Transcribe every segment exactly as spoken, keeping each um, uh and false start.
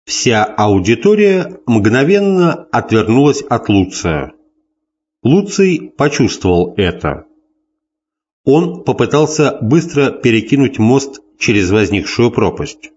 Вся аудитория мгновенно отвернулась от Луция. Луций почувствовал это. Он попытался быстро перекинуть мост через возникшую пропасть.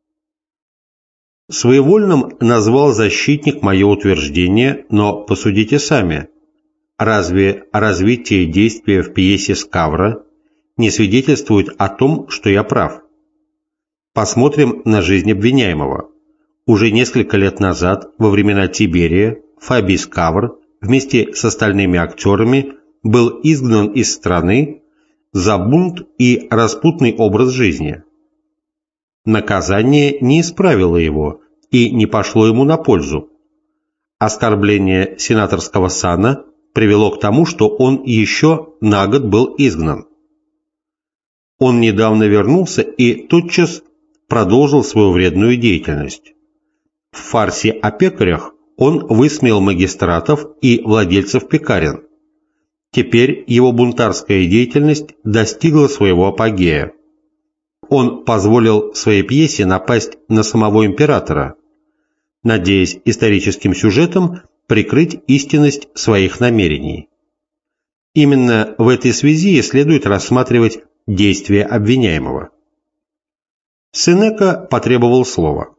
Своевольным назвал защитник мое утверждение, но посудите сами. Разве развитие действия в пьесе «Скавра» не свидетельствует о том, что я прав? Посмотрим на жизнь обвиняемого. Уже несколько лет назад, во времена Тиберия, Фабий Скавр вместе с остальными актерами был изгнан из страны за бунт и распутный образ жизни. Наказание не исправило его и не пошло ему на пользу. Оскорбление сенаторского сана привело к тому, что он еще на год был изгнан. Он недавно вернулся и тотчас продолжил свою вредную деятельность. В фарсе о пекарях он высмеял магистратов и владельцев пекарен. Теперь его бунтарская деятельность достигла своего апогея. Он позволил своей пьесе напасть на самого императора, надеясь историческим сюжетом прикрыть истинность своих намерений. Именно в этой связи следует рассматривать действия обвиняемого. Сенека потребовал слова.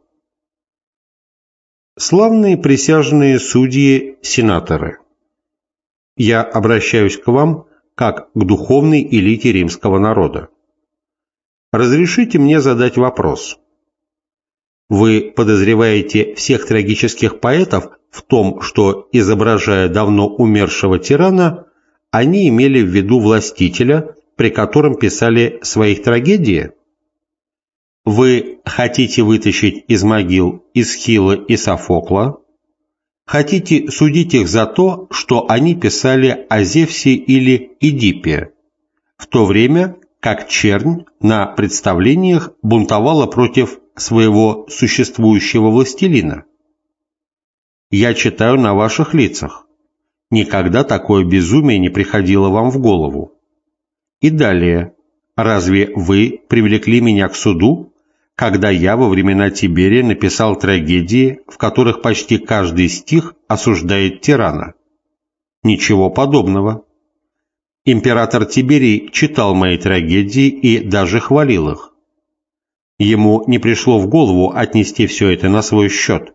Славные присяжные судьи, сенаторы, я обращаюсь к вам как к духовной элите римского народа. Разрешите мне задать вопрос. Вы подозреваете всех трагических поэтов в том, что, изображая давно умершего тирана, они имели в виду властителя, при котором писали своих трагедии? Вы хотите вытащить из могил Эсхила и Софокла? Хотите судить их за то, что они писали о Зевсе или Эдипе, в то время как чернь на представлениях бунтовала против своего существующего властелина? Я читаю на ваших лицах. Никогда такое безумие не приходило вам в голову. И далее, разве вы привлекли меня к суду, когда я во времена Тиберия написал трагедии, в которых почти каждый стих осуждает тирана? Ничего подобного. Император Тиберий читал мои трагедии и даже хвалил их. Ему не пришло в голову отнести все это на свой счет.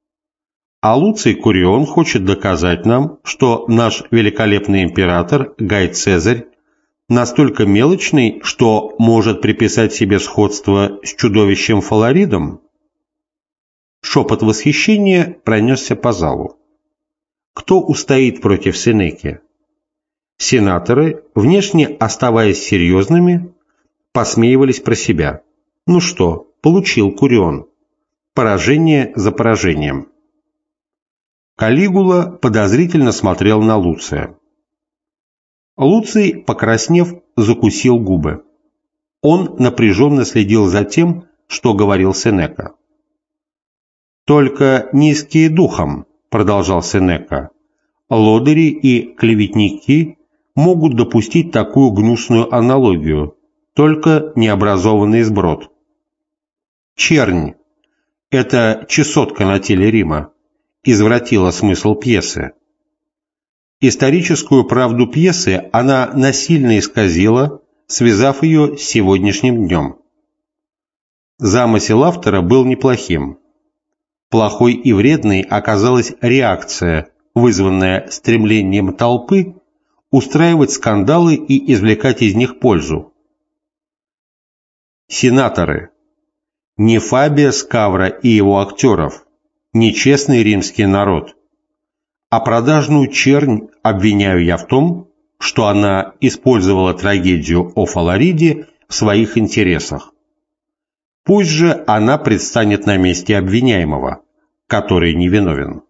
А Луций Курион хочет доказать нам, что наш великолепный император Гай Цезарь настолько мелочный, что может приписать себе сходство с чудовищем Фаларидом? Шепот восхищения пронесся по залу. Кто устоит против Сенеки? Сенаторы, внешне оставаясь серьезными, посмеивались про себя. Ну что, получил Курион. Поражение за поражением. Калигула подозрительно смотрел на Луция. Луций, покраснев, закусил губы. Он напряженно следил за тем, что говорил Сенека. «Только низкие духом», — продолжал Сенека, — «лодыри и клеветники могут допустить такую гнусную аналогию, только необразованный сброд. Чернь — это чесотка на теле Рима, извратила смысл пьесы. Историческую правду пьесы она насильно исказила, связав ее с сегодняшним днем. Замысел автора был неплохим. Плохой и вредной оказалась реакция, вызванная стремлением толпы устраивать скандалы и извлекать из них пользу. Сенаторы, не Фабия Скавра и его актеров, не честный римский народ, а продажную чернь обвиняю я в том, что она использовала трагедию о Фалариде в своих интересах. Пусть же она предстанет на месте обвиняемого, который невиновен.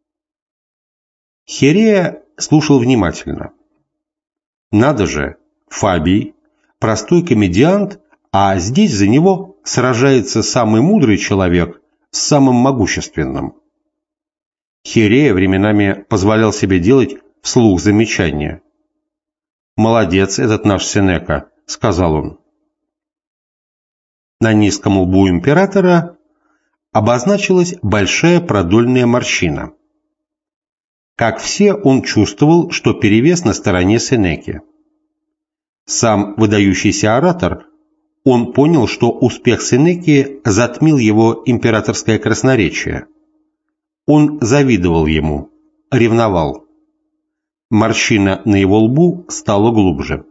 Херея слушал внимательно. Надо же, Фабий, простой комедиант, а здесь за него сражается самый мудрый человек с самым могущественным. Херея временами позволял себе делать вслух замечания. «Молодец этот наш Сенека», — сказал он. На низком лбу императора обозначилась большая продольная морщина. Как все, он чувствовал, что перевес на стороне Сенеки. Сам выдающийся оратор, он понял, что успех Сенеки затмил его императорское красноречие. Он завидовал ему, ревновал. Морщина на его лбу стала глубже.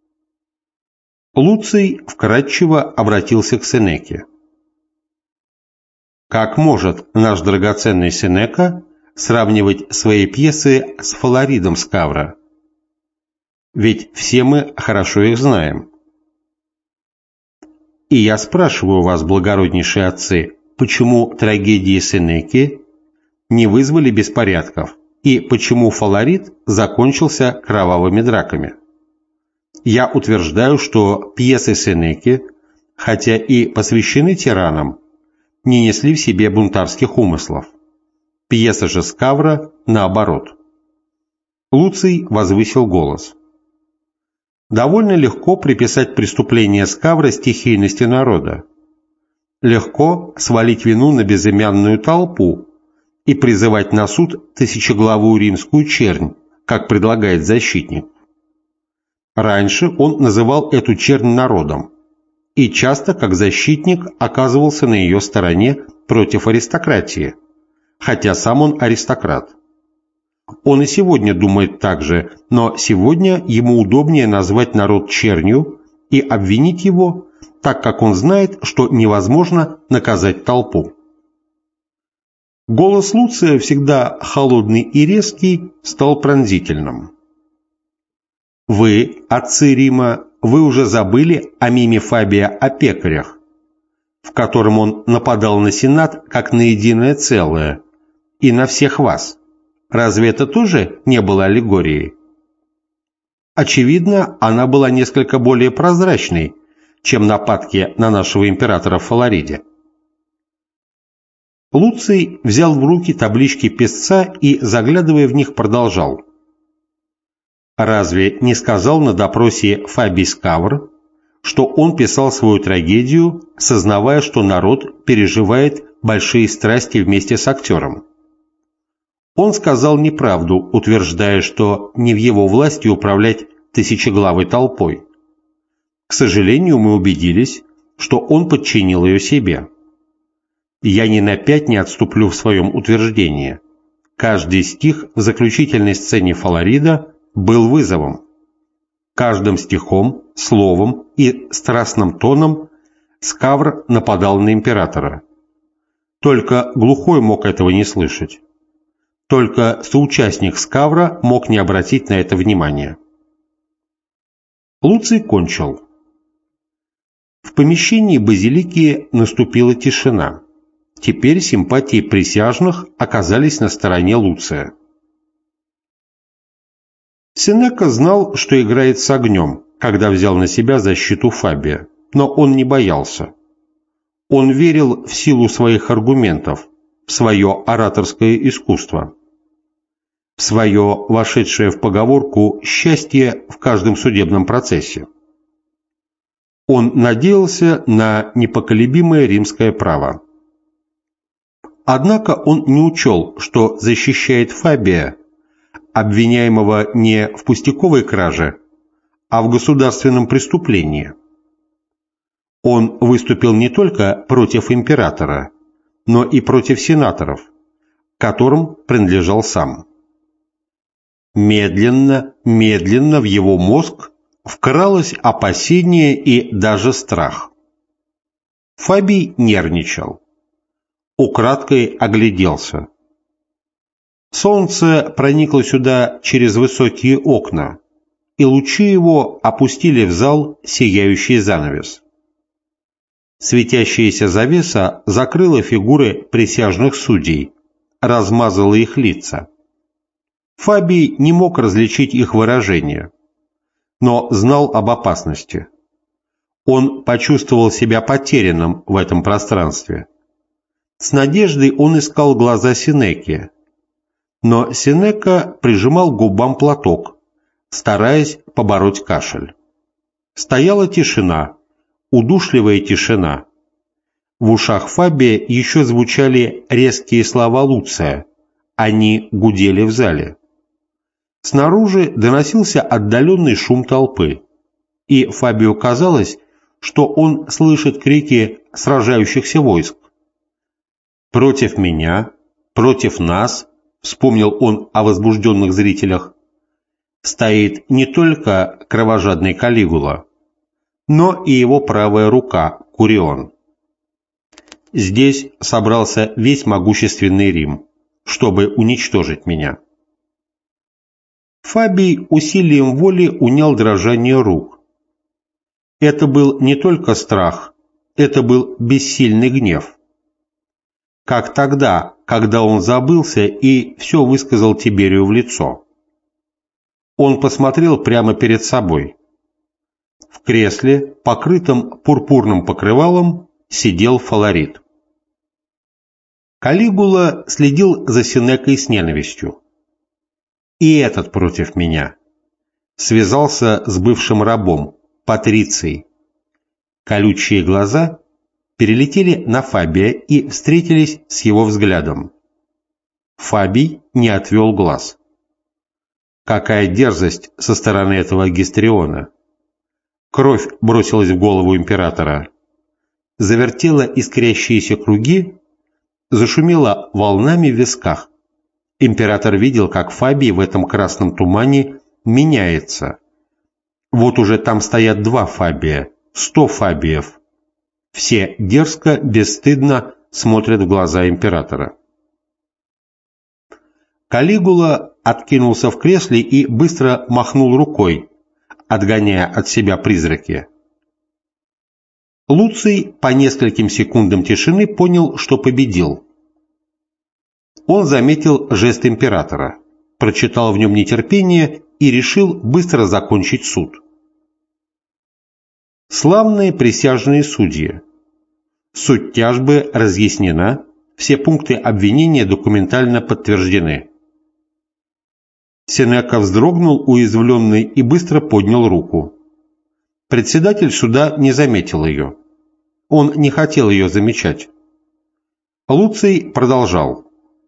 Луций вкратчиво обратился к Сенеке. Как может наш драгоценный Сенека сравнивать свои пьесы с Фаларидом Скавро? Ведь все мы хорошо их знаем. И я спрашиваю вас, благороднейшие отцы, почему трагедии Сенеки не вызвали беспорядков, и почему Фаларид закончился кровавыми драками? Я утверждаю, что пьесы Сенеки, хотя и посвящены тиранам, не несли в себе бунтарских умыслов. Пьеса же Скавро наоборот. Луций возвысил голос. Довольно легко приписать преступление Скавро стихийности народа. Легко свалить вину на безымянную толпу и призывать на суд тысячеглавую римскую чернь, как предлагает защитник. Раньше он называл эту чернь народом, и часто, как защитник, оказывался на ее стороне против аристократии, хотя сам он аристократ. Он и сегодня думает так же, но сегодня ему удобнее назвать народ чернью и обвинить его, так как он знает, что невозможно наказать толпу. Голос Луция, всегда холодный и резкий, стал пронзительным. Вы, отцы Рима, вы уже забыли о миме Фабия о пекарях, в котором он нападал на Сенат как на единое целое, и на всех вас. Разве это тоже не было аллегорией? Очевидно, она была несколько более прозрачной, чем нападки на нашего императора в Фалариде. Луций взял в руки таблички писца и, заглядывая в них, продолжал. Разве не сказал на допросе Фабий Скавр, что он писал свою трагедию, сознавая, что народ переживает большие страсти вместе с актером? Он сказал неправду, утверждая, что не в его власти управлять тысячеглавой толпой. К сожалению, мы убедились, что он подчинил ее себе. Я ни на пять не отступлю в своем утверждении. Каждый стих в заключительной сцене Фаларида был вызовом. Каждым стихом, словом и страстным тоном Скавр нападал на императора. Только глухой мог этого не слышать. Только соучастник Скавра мог не обратить на это внимания. Луций кончил. В помещении базилики наступила тишина. Теперь симпатии присяжных оказались на стороне Луция. Сенека знал, что играет с огнем, когда взял на себя защиту Фабия, но он не боялся. Он верил в силу своих аргументов, в свое ораторское искусство, в свое вошедшее в поговорку «счастье в каждом судебном процессе». Он надеялся на непоколебимое римское право. Однако он не учел, что защищает Фабия, обвиняемого не в пустяковой краже, а в государственном преступлении. Он выступил не только против императора, но и против сенаторов, которым принадлежал сам. Медленно, медленно в его мозг вкралось опасение и даже страх. Фабий нервничал. Украдкой огляделся. Солнце проникло сюда через высокие окна, и лучи его опустили в зал сияющий занавес. Светящаяся завеса закрыла фигуры присяжных судей, размазала их лица. Фабий не мог различить их выражения, но знал об опасности. Он почувствовал себя потерянным в этом пространстве. С надеждой он искал глаза Сенеки, но Сенека прижимал к губам платок, стараясь побороть кашель. Стояла тишина, удушливая тишина. В ушах Фабия еще звучали резкие слова Луция. Они гудели в зале. Снаружи доносился отдаленный шум толпы, и Фабио казалось, что он слышит крики сражающихся войск. «Против меня, против нас», — вспомнил он о возбужденных зрителях, стоит не только кровожадный Калигула, но и его правая рука Курион. Здесь собрался весь могущественный Рим, чтобы уничтожить меня. Фабий усилием воли унял дрожание рук. Это был не только страх, это был бессильный гнев. Как тогда, когда он забылся и все высказал Тиберию в лицо. Он посмотрел прямо перед собой. В кресле, покрытом пурпурным покрывалом, сидел Фаларит. Калигула следил за Сенекой с ненавистью. И этот против меня. Связался с бывшим рабом, Патрицией. Колючие глаза перелетели на Фабия и встретились с его взглядом. Фабий не отвел глаз. Какая дерзость со стороны этого Гистриона! Кровь бросилась в голову императора. Завертела искрящиеся круги, зашумела волнами в висках. Император видел, как Фабий в этом красном тумане меняется. Вот уже там стоят два Фабия, сто Фабиев. Все дерзко, бесстыдно смотрят в глаза императора. Калигула откинулся в кресле и быстро махнул рукой, отгоняя от себя призраки. Луций по нескольким секундам тишины понял, что победил. Он заметил жест императора, прочитал в нем нетерпение и решил быстро закончить суд. Славные присяжные судьи. Суть тяжбы разъяснена, все пункты обвинения документально подтверждены. Сенека вздрогнул, уязвленный, и быстро поднял руку. Председатель суда не заметил ее. Он не хотел ее замечать. Луций продолжал.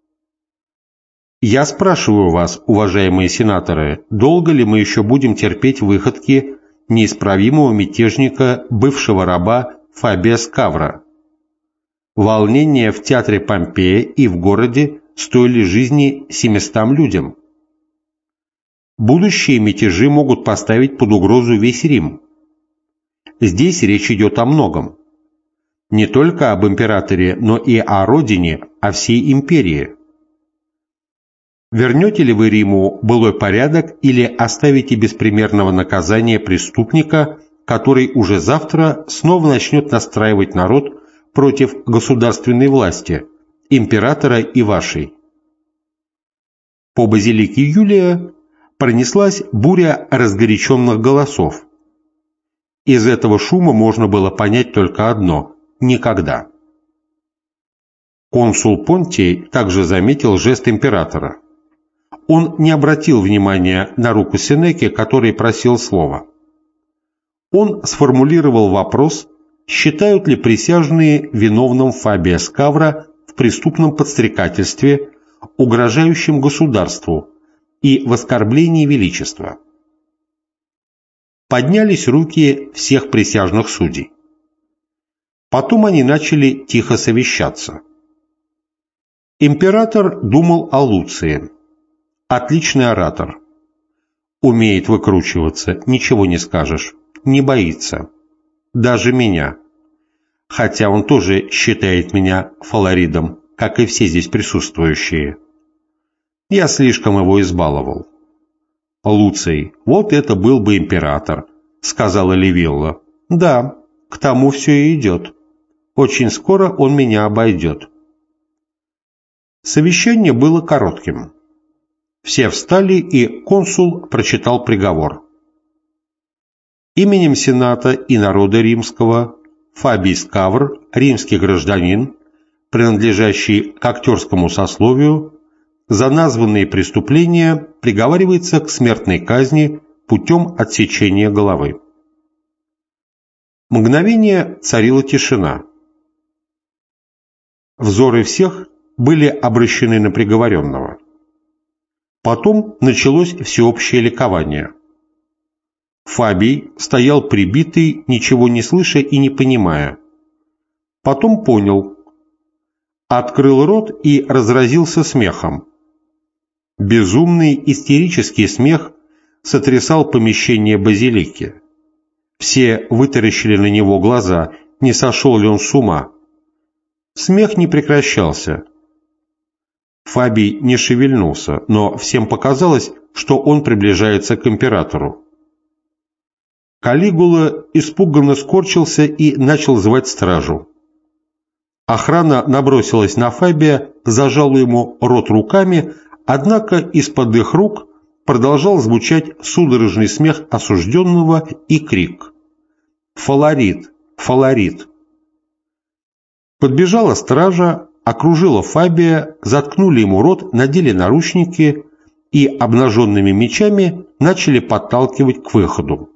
«Я спрашиваю вас, уважаемые сенаторы, долго ли мы еще будем терпеть выходки неисправимого мятежника, бывшего раба Фабия Скавра? Волнения в театре Помпея и в городе стоили жизни семистам людям. Будущие мятежи могут поставить под угрозу весь Рим. Здесь речь идет о многом. Не только об императоре, но и о родине, о всей империи. Вернете ли вы Риму былой порядок или оставите без примерного наказания преступника, который уже завтра снова начнет настраивать народ против государственной власти, императора и вашей?» По базилике Юлия пронеслась буря разгоряченных голосов. Из этого шума можно было понять только одно – никогда. Консул Понтий также заметил жест императора. Он не обратил внимания на руку Сенеки, который просил слова. Он сформулировал вопрос, считают ли присяжные виновным Фабия Скавра в преступном подстрекательстве, угрожающем государству и в оскорблении величества. Поднялись руки всех присяжных судей. Потом они начали тихо совещаться. Император думал о Луции. Отличный оратор. Умеет выкручиваться, ничего не скажешь, не боится. Даже меня. Хотя он тоже считает меня фаларидом, как и все здесь присутствующие. Я слишком его избаловал. «Луций, вот это был бы император», — сказала Ливилла. «Да, к тому все и идет. Очень скоро он меня обойдет». Совещание было коротким. Все встали, и консул прочитал приговор. Именем Сената и народа римского Фабий Скавр, римский гражданин, принадлежащий к актерскому сословию, за названные преступления приговаривается к смертной казни путем отсечения головы. Мгновение царила тишина. Взоры всех были обращены на приговоренного. Потом началось всеобщее ликование. Фабий стоял прибитый, ничего не слыша и не понимая. Потом понял. Открыл рот и разразился смехом. Безумный истерический смех сотрясал помещение базилики. Все вытаращили на него глаза, не сошел ли он с ума. Смех не прекращался. Фабий не шевельнулся, но всем показалось, что он приближается к императору. Калигула испуганно скорчился и начал звать стражу. Охрана набросилась на Фабия, зажала ему рот руками, однако из-под их рук продолжал звучать судорожный смех осужденного и крик: «Фаларит! Фаларит!». Подбежала стража, окружила Фабия, заткнули ему рот, надели наручники и обнаженными мечами начали подталкивать к выходу.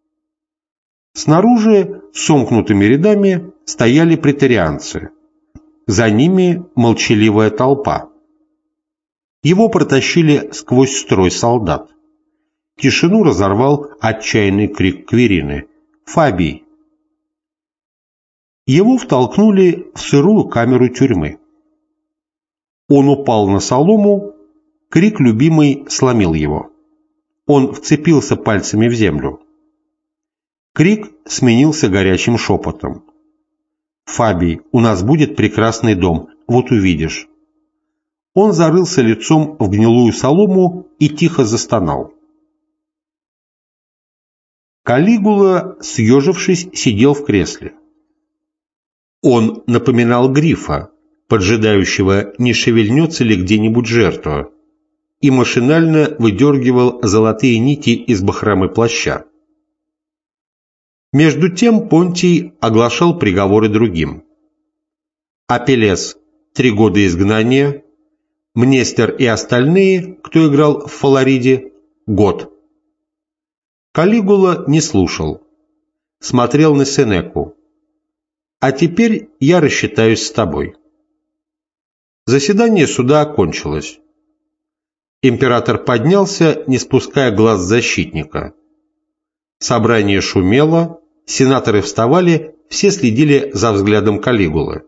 Снаружи сомкнутыми рядами стояли преторианцы. За ними молчаливая толпа. Его протащили сквозь строй солдат. Тишину разорвал отчаянный крик Кверины: «Фабий!». Его втолкнули в сырую камеру тюрьмы. Он упал на солому, крик любимый сломил его. Он вцепился пальцами в землю. Крик сменился горячим шепотом: «Фабий, у нас будет прекрасный дом, вот увидишь». Он зарылся лицом в гнилую солому и тихо застонал. Калигула, съежившись, сидел в кресле. Он напоминал грифа, поджидающего, не шевельнется ли где-нибудь жертва, и машинально выдергивал золотые нити из бахромы плаща. Между тем Понтий оглашал приговоры другим. Апеллес – три года изгнания, Мнестер и остальные, кто играл в Фалариде – год. Калигула не слушал, смотрел на Сенеку. «А теперь я рассчитаюсь с тобой». Заседание суда окончилось. Император поднялся, не спуская глаз защитника. Собрание шумело, сенаторы вставали, все следили за взглядом Калигулы.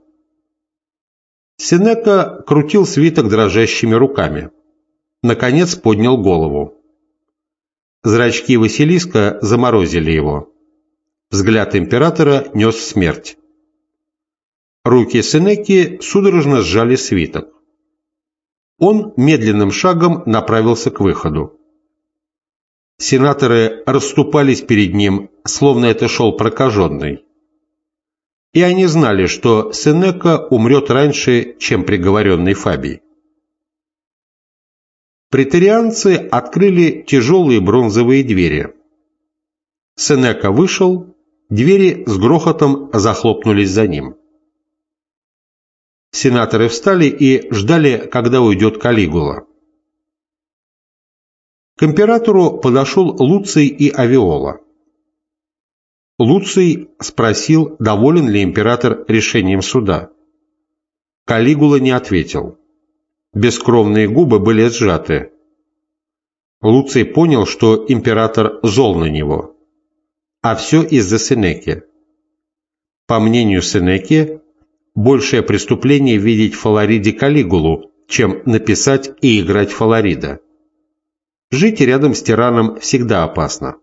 Сенека крутил свиток дрожащими руками. Наконец поднял голову. Зрачки Василиска заморозили его. Взгляд императора нес смерть. Руки Сенеки судорожно сжали свиток. Он медленным шагом направился к выходу. Сенаторы расступались перед ним, словно это шел прокаженный. И они знали, что Сенека умрет раньше, чем приговоренный Фабий. Преторианцы открыли тяжелые бронзовые двери. Сенека вышел, двери с грохотом захлопнулись за ним. Сенаторы встали и ждали, когда уйдет Калигула. К императору подошел Луций и Авиола. Луций спросил, доволен ли император решением суда. Калигула не ответил. Бескровные губы были сжаты. Луций понял, что император зол на него. А все из-за Сенеки. По мнению Сенеки, большее преступление видеть в Фалариде Калигулу, чем написать и играть Фаларида. Жить рядом с тираном всегда опасно.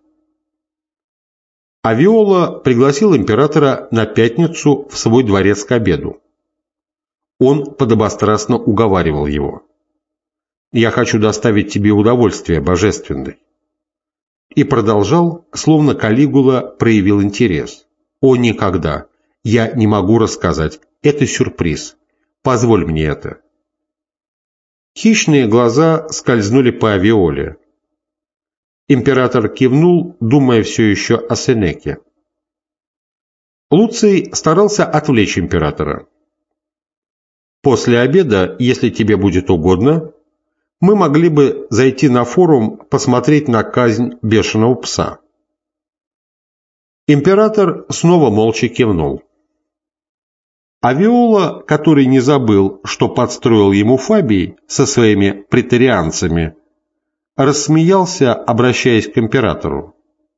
Авиола пригласил императора на пятницу в свой дворец к обеду. Он подобострастно уговаривал его. «Я хочу доставить тебе удовольствие, божественный». И продолжал, словно Калигула проявил интерес. «О, никогда! Я не могу рассказать. Это сюрприз. Позволь мне это». Хищные глаза скользнули по Авиоле. Император кивнул, думая все еще о Сенеке. Луций старался отвлечь императора. «После обеда, если тебе будет угодно, мы могли бы зайти на форум посмотреть на казнь бешеного пса». Император снова молча кивнул. А Виола, который не забыл, что подстроил ему Фабий со своими преторианцами, рассмеялся, обращаясь к императору.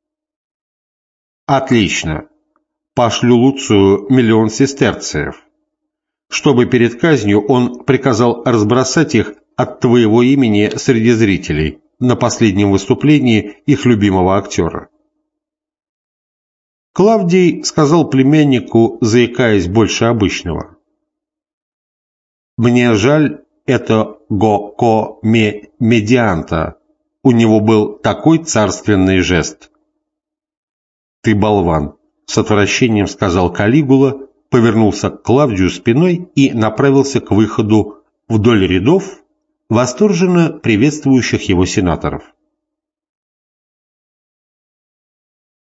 «Отлично. Пошлю Луцию миллион сестерциев, чтобы перед казнью он приказал разбросать их от твоего имени среди зрителей на последнем выступлении их любимого актера». Клавдий сказал племяннику, заикаясь больше обычного: «Мне жаль это го-ко-ме-медианта. У него был такой царственный жест». «Ты болван», — с отвращением сказал Калигула, повернулся к Клавдию спиной и направился к выходу вдоль рядов восторженно приветствующих его сенаторов.